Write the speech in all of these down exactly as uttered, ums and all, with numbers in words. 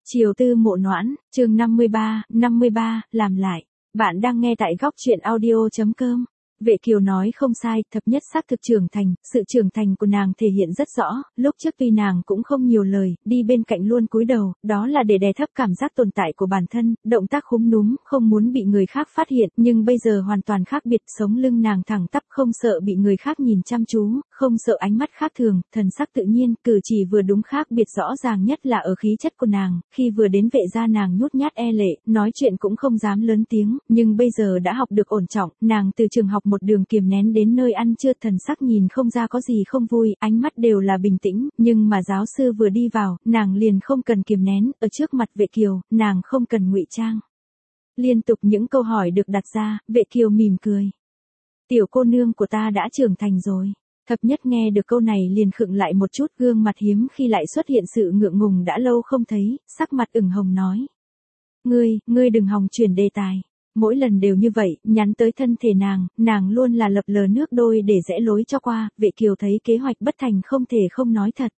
Chiều tư mộ noãn, chương năm mươi ba, năm mươi ba, làm lại. Bạn đang nghe tại góc truyện audio.com. Vệ Kiều nói không sai, thập nhất xác thực trưởng thành, sự trưởng thành của nàng thể hiện rất rõ, lúc trước tuy nàng cũng không nhiều lời, đi bên cạnh luôn cúi đầu, đó là để đè thấp cảm giác tồn tại của bản thân, động tác khúm núm, không muốn bị người khác phát hiện, nhưng bây giờ hoàn toàn khác biệt, sống lưng nàng thẳng tắp không sợ bị người khác nhìn chăm chú, không sợ ánh mắt khác thường, thần sắc tự nhiên, cử chỉ vừa đúng khác biệt rõ ràng nhất là ở khí chất của nàng, khi vừa đến Vệ gia nàng nhút nhát e lệ, nói chuyện cũng không dám lớn tiếng, nhưng bây giờ đã học được ổn trọng, nàng từ trường học một đường kiềm nén đến nơi ăn trưa, thần sắc nhìn không ra có gì không vui, ánh mắt đều là bình tĩnh, nhưng mà giáo sư vừa đi vào, nàng liền không cần kiềm nén, ở trước mặt Vệ Kiều, nàng không cần ngụy trang. Liên tục những câu hỏi được đặt ra, Vệ Kiều mỉm cười. Tiểu cô nương của ta đã trưởng thành rồi. Thập nhất nghe được câu này liền khựng lại một chút, gương mặt hiếm khi lại xuất hiện sự ngượng ngùng đã lâu không thấy, sắc mặt ửng hồng nói. Ngươi, ngươi đừng hòng chuyển đề tài. Mỗi lần đều như vậy, nhắn tới thân thể nàng, nàng luôn là lập lờ nước đôi để rẽ lối cho qua, Vệ Kiều thấy kế hoạch bất thành không thể không nói thật.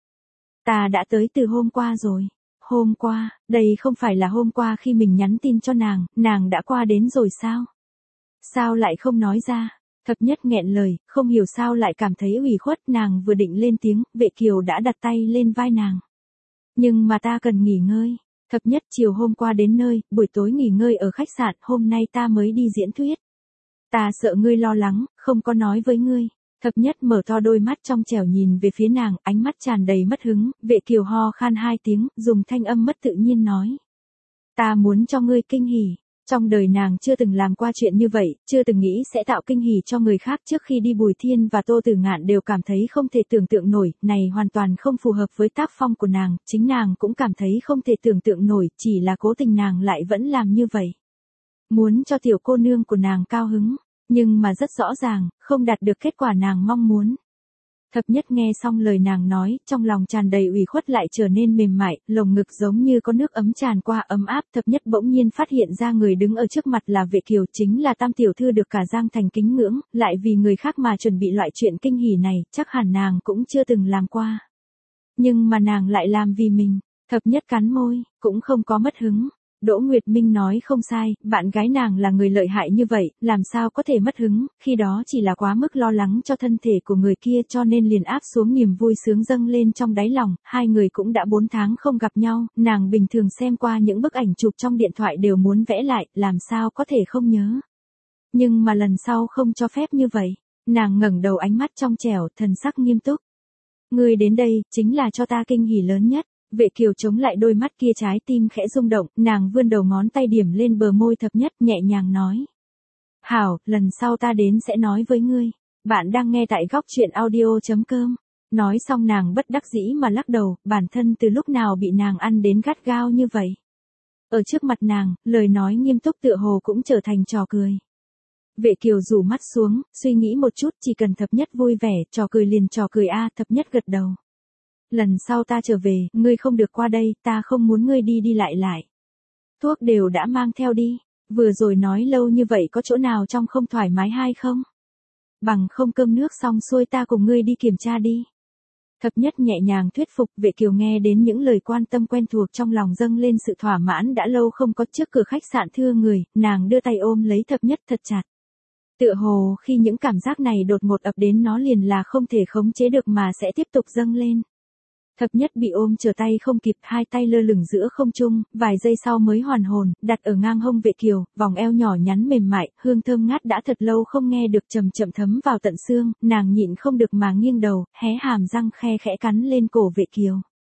Ta đã tới từ hôm qua rồi. Hôm qua, đây không phải là hôm qua khi mình nhắn tin cho nàng, nàng đã qua đến rồi sao? Sao lại không nói ra? Thập nhất nghẹn lời, không hiểu sao lại cảm thấy ủy khuất, nàng vừa định lên tiếng, Vệ Kiều đã đặt tay lên vai nàng. Nhưng mà ta cần nghỉ ngơi. Thập nhất chiều hôm qua đến nơi, buổi tối nghỉ ngơi ở khách sạn, hôm nay ta mới đi diễn thuyết. Ta sợ ngươi lo lắng, không có nói với ngươi. Thập nhất mở to đôi mắt trong trẻo nhìn về phía nàng, ánh mắt tràn đầy mất hứng, Vệ Kiều ho khan hai tiếng, dùng thanh âm mất tự nhiên nói. Ta muốn cho ngươi kinh hỉ. Trong đời nàng chưa từng làm qua chuyện như vậy, chưa từng nghĩ sẽ tạo kinh hỉ cho người khác. Trước khi đi Bùi Thiên và Tô Tử Ngạn đều cảm thấy không thể tưởng tượng nổi, này hoàn toàn không phù hợp với tác phong của nàng, chính nàng cũng cảm thấy không thể tưởng tượng nổi, chỉ là cố tình nàng lại vẫn làm như vậy. Muốn cho tiểu cô nương của nàng cao hứng, nhưng mà rất rõ ràng, không đạt được kết quả nàng mong muốn. Thập nhất nghe xong lời nàng nói, trong lòng tràn đầy ủy khuất lại trở nên mềm mại, lồng ngực giống như có nước ấm tràn qua ấm áp. Thập nhất bỗng nhiên phát hiện ra người đứng ở trước mặt là Vệ Kiều, chính là tam tiểu thư được cả Giang Thành kính ngưỡng, lại vì người khác mà chuẩn bị loại chuyện kinh hỉ này, chắc hẳn nàng cũng chưa từng làm qua. Nhưng mà nàng lại làm vì mình. Thập nhất cắn môi, cũng không có mất hứng. Đỗ Nguyệt Minh nói không sai, bạn gái nàng là người lợi hại như vậy, làm sao có thể mất hứng, khi đó chỉ là quá mức lo lắng cho thân thể của người kia cho nên liền áp xuống niềm vui sướng dâng lên trong đáy lòng, hai người cũng đã bốn tháng không gặp nhau, nàng bình thường xem qua những bức ảnh chụp trong điện thoại đều muốn vẽ lại, làm sao có thể không nhớ. Nhưng mà lần sau không cho phép như vậy, nàng ngẩng đầu ánh mắt trong trẻo, thần sắc nghiêm túc. Ngươi đến đây, chính là cho ta kinh hỉ lớn nhất. Vệ Kiều chống lại đôi mắt kia, trái tim khẽ rung động, nàng vươn đầu ngón tay điểm lên bờ môi Thập nhất, nhẹ nhàng nói. Hảo, lần sau ta đến sẽ nói với ngươi. Bạn đang nghe tại góc truyện audio.com. Nói xong nàng bất đắc dĩ mà lắc đầu, bản thân từ lúc nào bị nàng ăn đến gắt gao như vậy. Ở trước mặt nàng, lời nói nghiêm túc tựa hồ cũng trở thành trò cười. Vệ Kiều rủ mắt xuống, suy nghĩ một chút, chỉ cần Thập nhất vui vẻ, trò cười liền trò cười a. Thập nhất gật đầu. Lần sau ta trở về, ngươi không được qua đây, ta không muốn ngươi đi đi lại lại. Thuốc đều đã mang theo đi, vừa rồi nói lâu như vậy có chỗ nào trong không thoải mái hay không? Bằng không cơm nước xong xuôi ta cùng ngươi đi kiểm tra đi. Thập nhất nhẹ nhàng thuyết phục. Vệ Kiều nghe đến những lời quan tâm quen thuộc trong lòng dâng lên sự thỏa mãn đã lâu không có. Trước cửa khách sạn thưa người, nàng đưa tay ôm lấy Thập nhất thật chặt. Tựa hồ khi những cảm giác này đột ngột ập đến nó liền là không thể khống chế được mà sẽ tiếp tục dâng lên. Thập nhất bị ôm trở tay không kịp, hai tay lơ lửng giữa không trung, vài giây sau mới hoàn hồn, đặt ở ngang hông Vệ Kiều, vòng eo nhỏ nhắn mềm mại, hương thơm ngát đã thật lâu không nghe được chậm chậm thấm vào tận xương, nàng nhịn không được mà nghiêng đầu, hé hàm răng khe khẽ cắn lên cổ Vệ Kiều.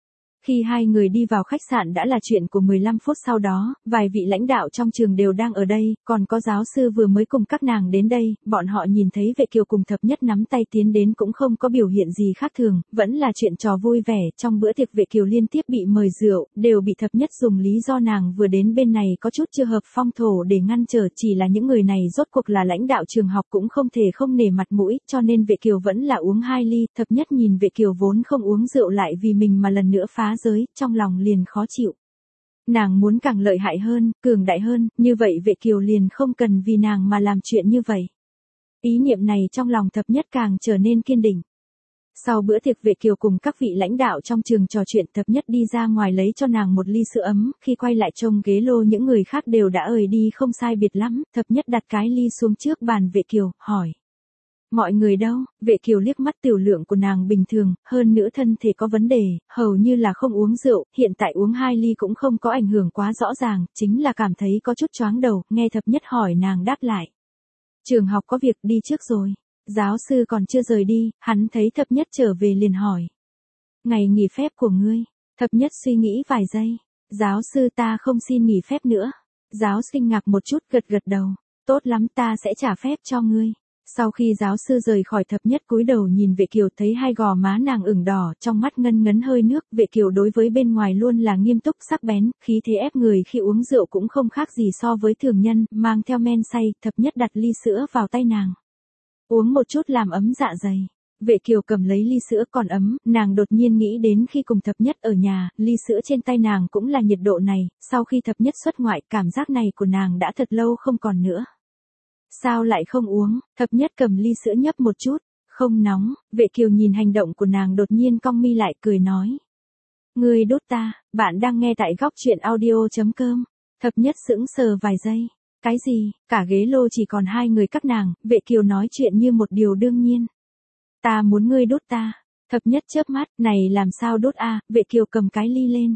Khi hai người đi vào khách sạn đã là chuyện của mười lăm phút sau đó, vài vị lãnh đạo trong trường đều đang ở đây, còn có giáo sư vừa mới cùng các nàng đến đây, bọn họ nhìn thấy Vệ Kiều cùng Thập nhất nắm tay tiến đến cũng không có biểu hiện gì khác thường, vẫn là chuyện trò vui vẻ. Trong bữa tiệc Vệ Kiều liên tiếp bị mời rượu, đều bị Thập nhất dùng lý do nàng vừa đến bên này có chút chưa hợp phong thổ để ngăn trở, chỉ là những người này rốt cuộc là lãnh đạo trường học cũng không thể không nể mặt mũi, cho nên Vệ Kiều vẫn là uống hai ly. Thập nhất nhìn Vệ Kiều vốn không uống rượu lại vì mình mà lần nữa phá giới, trong lòng liền khó chịu. Nàng muốn càng lợi hại hơn, cường đại hơn, như vậy Vệ Kiều liền không cần vì nàng mà làm chuyện như vậy. Ý niệm này trong lòng Thập nhất càng trở nên kiên định. Sau bữa tiệc Vệ Kiều cùng các vị lãnh đạo trong trường trò chuyện, Thập Nhất đi ra ngoài lấy cho nàng một ly sữa ấm, khi quay lại trông ghế lô những người khác đều đã ời đi không sai biệt lắm, Thập Nhất đặt cái ly xuống trước bàn Vệ Kiều, hỏi. Mọi người đâu? Vệ Kiều liếc mắt, tiểu lượng của nàng bình thường, hơn nữa thân thể có vấn đề, hầu như là không uống rượu, hiện tại uống hai ly cũng không có ảnh hưởng quá rõ ràng, chính là cảm thấy có chút choáng đầu, nghe Thập Nhất hỏi nàng đáp lại. Trường học có việc đi trước rồi. Giáo sư còn chưa rời đi, hắn thấy Thập Nhất trở về liền hỏi. Ngày nghỉ phép của ngươi? Thập Nhất suy nghĩ vài giây. Giáo sư ta không xin nghỉ phép nữa. Giáo sinh ngạc một chút, gật gật đầu. Tốt lắm, ta sẽ trả phép cho ngươi. Sau khi giáo sư rời khỏi, Thập Nhất cúi đầu nhìn Vệ Kiều, thấy hai gò má nàng ửng đỏ, trong mắt ngân ngấn hơi nước. Vệ Kiều đối với bên ngoài luôn là nghiêm túc sắc bén, khí thế ép người, khi uống rượu cũng không khác gì so với thường nhân, mang theo men say. Thập Nhất đặt ly sữa vào tay nàng. Uống một chút làm ấm dạ dày. Vệ Kiều cầm lấy ly sữa còn ấm, nàng đột nhiên nghĩ đến khi cùng Thập Nhất ở nhà, ly sữa trên tay nàng cũng là nhiệt độ này, sau khi Thập Nhất xuất ngoại, cảm giác này của nàng đã thật lâu không còn nữa. Sao lại không uống? Thập Nhất cầm ly sữa nhấp một chút, không nóng. Vệ Kiều nhìn hành động của nàng đột nhiên cong mi lại, cười nói. Ngươi đốt ta. Bạn đang nghe tại góc truyện audio chấm com. Thập Nhất sững sờ vài giây. Cái gì? Cả ghế lô chỉ còn hai người các nàng. Vệ Kiều nói chuyện như một điều đương nhiên. Ta muốn ngươi đốt ta. Thập Nhất chớp mắt, này làm sao đốt a? Vệ Kiều cầm cái ly lên.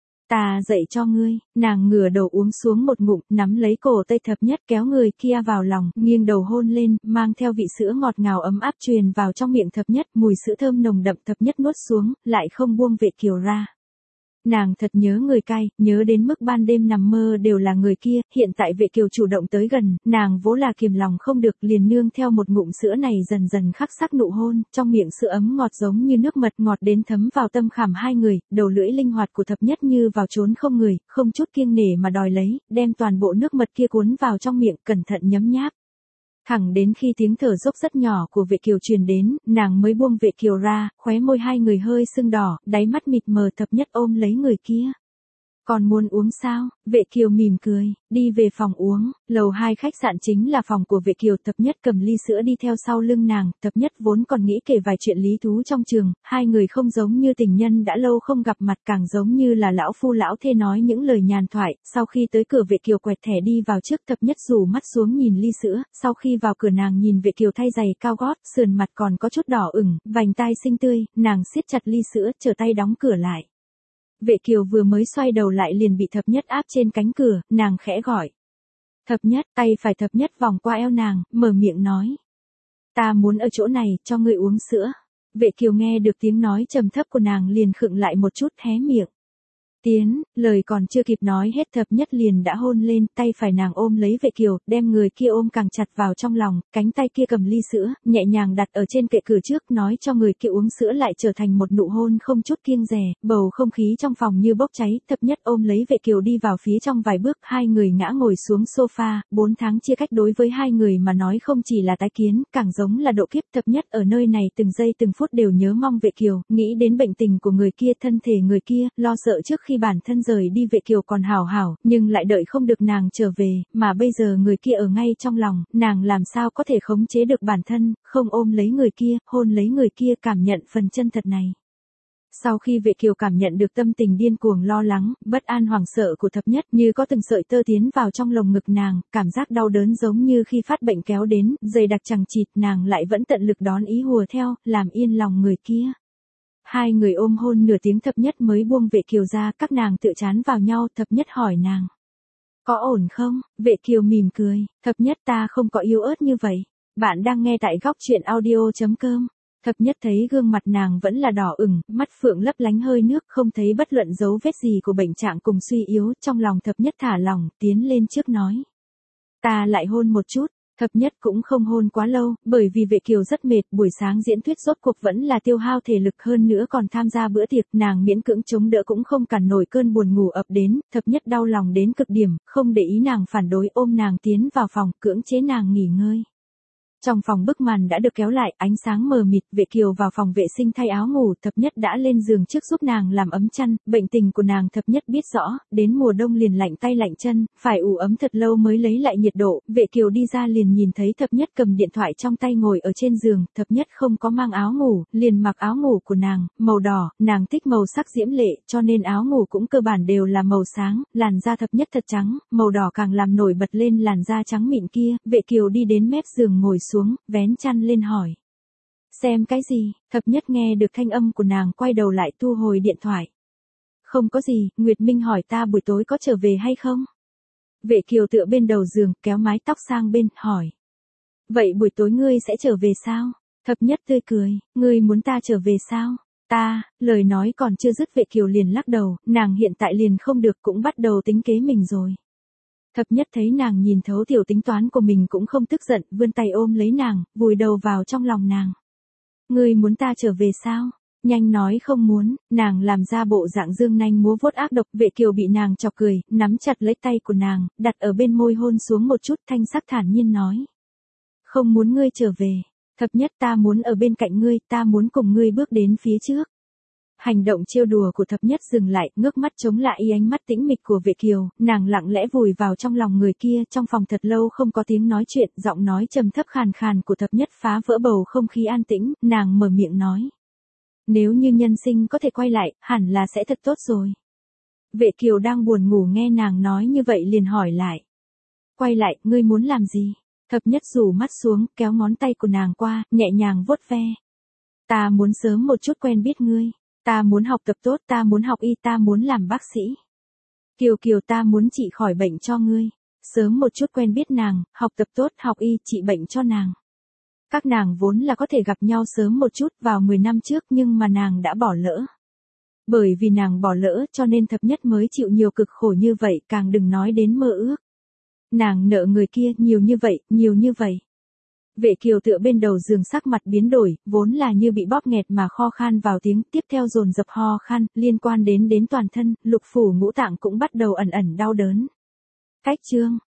Ta dạy cho ngươi. Nàng ngửa đầu uống xuống một ngụm, nắm lấy cổ tay Thập Nhất, kéo người kia vào lòng, nghiêng đầu hôn lên, mang theo vị sữa ngọt ngào ấm áp truyền vào trong miệng Thập Nhất, mùi sữa thơm nồng đậm. Thập Nhất nuốt xuống, lại không buông Vệ Kiều ra. Nàng thật nhớ người cai, nhớ đến mức ban đêm nằm mơ đều là người kia, hiện tại Vệ Kiều chủ động tới gần, nàng vốn là kiềm lòng không được, liền nương theo một ngụm sữa này dần dần khắc sắc nụ hôn, trong miệng sữa ấm ngọt giống như nước mật, ngọt đến thấm vào tâm khảm hai người, đầu lưỡi linh hoạt của Thập Nhất như vào chốn không người, không chút kiêng nể mà đòi lấy, đem toàn bộ nước mật kia cuốn vào trong miệng, cẩn thận nhấm nháp. Thẳng đến khi tiếng thở dốc rất nhỏ của Vệ Kiều truyền đến, nàng mới buông Vệ Kiều ra, khóe môi hai người hơi sưng đỏ, đáy mắt mịt mờ. Thập Nhất ôm lấy người kia. Còn muốn uống sao? Vệ Kiều mỉm cười, đi về phòng uống. Lầu hai khách sạn chính là phòng của Vệ Kiều. Thập Nhất cầm ly sữa đi theo sau lưng nàng. Thập Nhất vốn còn nghĩ kể vài chuyện lý thú trong trường, hai người không giống như tình nhân đã lâu không gặp mặt, càng giống như là lão phu lão thê nói những lời nhàn thoại. Sau khi tới cửa, Vệ Kiều quẹt thẻ đi vào trước. Thập Nhất rủ mắt xuống nhìn ly sữa, sau khi vào cửa nàng nhìn Vệ Kiều thay giày cao gót, sườn mặt còn có chút đỏ ửng, vành tai xinh tươi, nàng siết chặt ly sữa, trở tay đóng cửa lại. Vệ Kiều vừa mới xoay đầu lại liền bị Thập Nhất áp trên cánh cửa, nàng khẽ gọi. Thập Nhất, tay phải Thập Nhất vòng qua eo nàng, mở miệng nói. Ta muốn ở chỗ này, cho ngươi uống sữa. Vệ Kiều nghe được tiếng nói trầm thấp của nàng liền khựng lại một chút, hé miệng. Tiến, lời còn chưa kịp nói hết Thập Nhất liền đã hôn lên, tay phải nàng ôm lấy Vệ Kiều, đem người kia ôm càng chặt vào trong lòng, cánh tay kia cầm ly sữa, nhẹ nhàng đặt ở trên kệ cửa trước, nói cho người kia uống sữa lại trở thành một nụ hôn không chút kiêng dè, bầu không khí trong phòng như bốc cháy. Thập Nhất ôm lấy Vệ Kiều đi vào phía trong vài bước, hai người ngã ngồi xuống sofa. Bốn tháng chia cách đối với hai người mà nói không chỉ là tái kiến, càng giống là độ kiếp. Thập Nhất ở nơi này từng giây từng phút đều nhớ mong Vệ Kiều, nghĩ đến bệnh tình của người kia, thân thể người kia, lo sợ trước khi bản thân rời đi Vệ Kiều còn hảo hảo, nhưng lại đợi không được nàng trở về, mà bây giờ người kia ở ngay trong lòng, nàng làm sao có thể khống chế được bản thân, không ôm lấy người kia, hôn lấy người kia, cảm nhận phần chân thật này. Sau khi Vệ Kiều cảm nhận được tâm tình điên cuồng, lo lắng, bất an, hoảng sợ của Thập Nhất, như có từng sợi tơ tiến vào trong lồng ngực nàng, cảm giác đau đớn giống như khi phát bệnh kéo đến, dày đặc chằng chịt, nàng lại vẫn tận lực đón ý hùa theo, làm yên lòng người kia. Hai người ôm hôn nửa tiếng, Thập Nhất mới buông Vệ Kiều ra, các nàng tựa chán vào nhau. Thập Nhất hỏi nàng. Có ổn không? Vệ Kiều mỉm cười. Thập Nhất, ta không có yếu ớt như vậy. Bạn đang nghe tại góc truyện audio chấm com. Thập Nhất thấy gương mặt nàng vẫn là đỏ ửng, mắt phượng lấp lánh hơi nước, không thấy bất luận dấu vết gì của bệnh trạng cùng suy yếu, trong lòng Thập Nhất thả lỏng, tiến lên trước nói. Ta lại hôn một chút. Thập Nhất cũng không hôn quá lâu, bởi vì Vệ Kiều rất mệt, buổi sáng diễn thuyết rốt cuộc vẫn là tiêu hao thể lực, hơn nữa còn tham gia bữa tiệc, nàng miễn cưỡng chống đỡ cũng không cản nổi cơn buồn ngủ ập đến. Thập Nhất đau lòng đến cực điểm, không để ý nàng phản đối, ôm nàng tiến vào phòng, cưỡng chế nàng nghỉ ngơi. Trong phòng bức màn đã được kéo lại, ánh sáng mờ mịt, Vệ Kiều vào phòng vệ sinh thay áo ngủ, Thập Nhất đã lên giường trước giúp nàng làm ấm chăn, bệnh tình của nàng Thập Nhất biết rõ, đến mùa đông liền lạnh tay lạnh chân, phải ủ ấm thật lâu mới lấy lại nhiệt độ, Vệ Kiều đi ra liền nhìn thấy Thập Nhất cầm điện thoại trong tay ngồi ở trên giường, Thập Nhất không có mang áo ngủ, liền mặc áo ngủ của nàng, màu đỏ, nàng thích màu sắc diễm lệ, cho nên áo ngủ cũng cơ bản đều là màu sáng, làn da Thập Nhất thật trắng, màu đỏ càng làm nổi bật lên làn da trắng mịn kia, Vệ Kiều đi đến mép giường ngồi xuống, vén chăn lên hỏi. Xem cái gì? Thập Nhất nghe được thanh âm của nàng quay đầu lại thu hồi điện thoại. Không có gì, Nguyệt Minh hỏi ta buổi tối có trở về hay không? Vệ Kiều tựa bên đầu giường, kéo mái tóc sang bên, hỏi. Vậy buổi tối ngươi sẽ trở về sao? Thập Nhất tươi cười, ngươi muốn ta trở về sao? Ta, lời nói còn chưa dứt Vệ Kiều liền lắc đầu, nàng hiện tại liền không được cũng bắt đầu tính kế mình rồi. Thập Nhất thấy nàng nhìn thấu tiểu tính toán của mình cũng không tức giận, vươn tay ôm lấy nàng, vùi đầu vào trong lòng nàng. Ngươi muốn ta trở về sao? Nhanh nói không muốn, nàng làm ra bộ dạng dương nanh múa vuốt ác độc, Vệ Kiều bị nàng chọc cười, nắm chặt lấy tay của nàng, đặt ở bên môi hôn xuống một chút, thanh sắc thản nhiên nói. Không muốn ngươi trở về, Thập Nhất ta muốn ở bên cạnh ngươi, ta muốn cùng ngươi bước đến phía trước. Hành động trêu đùa của Thập Nhất dừng lại, ngước mắt chống lại y ánh mắt tĩnh mịch của Vệ Kiều, nàng lặng lẽ vùi vào trong lòng người kia, trong phòng thật lâu không có tiếng nói chuyện, giọng nói trầm thấp khàn khàn của Thập Nhất phá vỡ bầu không khí an tĩnh, nàng mở miệng nói. Nếu như nhân sinh có thể quay lại, hẳn là sẽ thật tốt rồi. Vệ Kiều đang buồn ngủ nghe nàng nói như vậy liền hỏi lại. Quay lại, ngươi muốn làm gì? Thập Nhất rủ mắt xuống, kéo ngón tay của nàng qua, nhẹ nhàng vuốt ve. Ta muốn sớm một chút quen biết ngươi. Ta muốn học tập tốt, ta muốn học y, ta muốn làm bác sĩ. Kiều Kiều ta muốn trị khỏi bệnh cho ngươi. Sớm một chút quen biết nàng, học tập tốt, học y, trị bệnh cho nàng. Các nàng vốn là có thể gặp nhau sớm một chút vào mười năm trước nhưng mà nàng đã bỏ lỡ. Bởi vì nàng bỏ lỡ cho nên Thập Nhất mới chịu nhiều cực khổ như vậy, càng đừng nói đến mơ ước. Nàng nợ người kia nhiều như vậy, nhiều như vậy. Vệ Kiều tựa bên đầu giường sắc mặt biến đổi, vốn là như bị bóp nghẹt mà kho khan vào tiếng, tiếp theo dồn dập ho khan, liên quan đến đến toàn thân, lục phủ ngũ tạng cũng bắt đầu ẩn ẩn đau đớn. Cách chương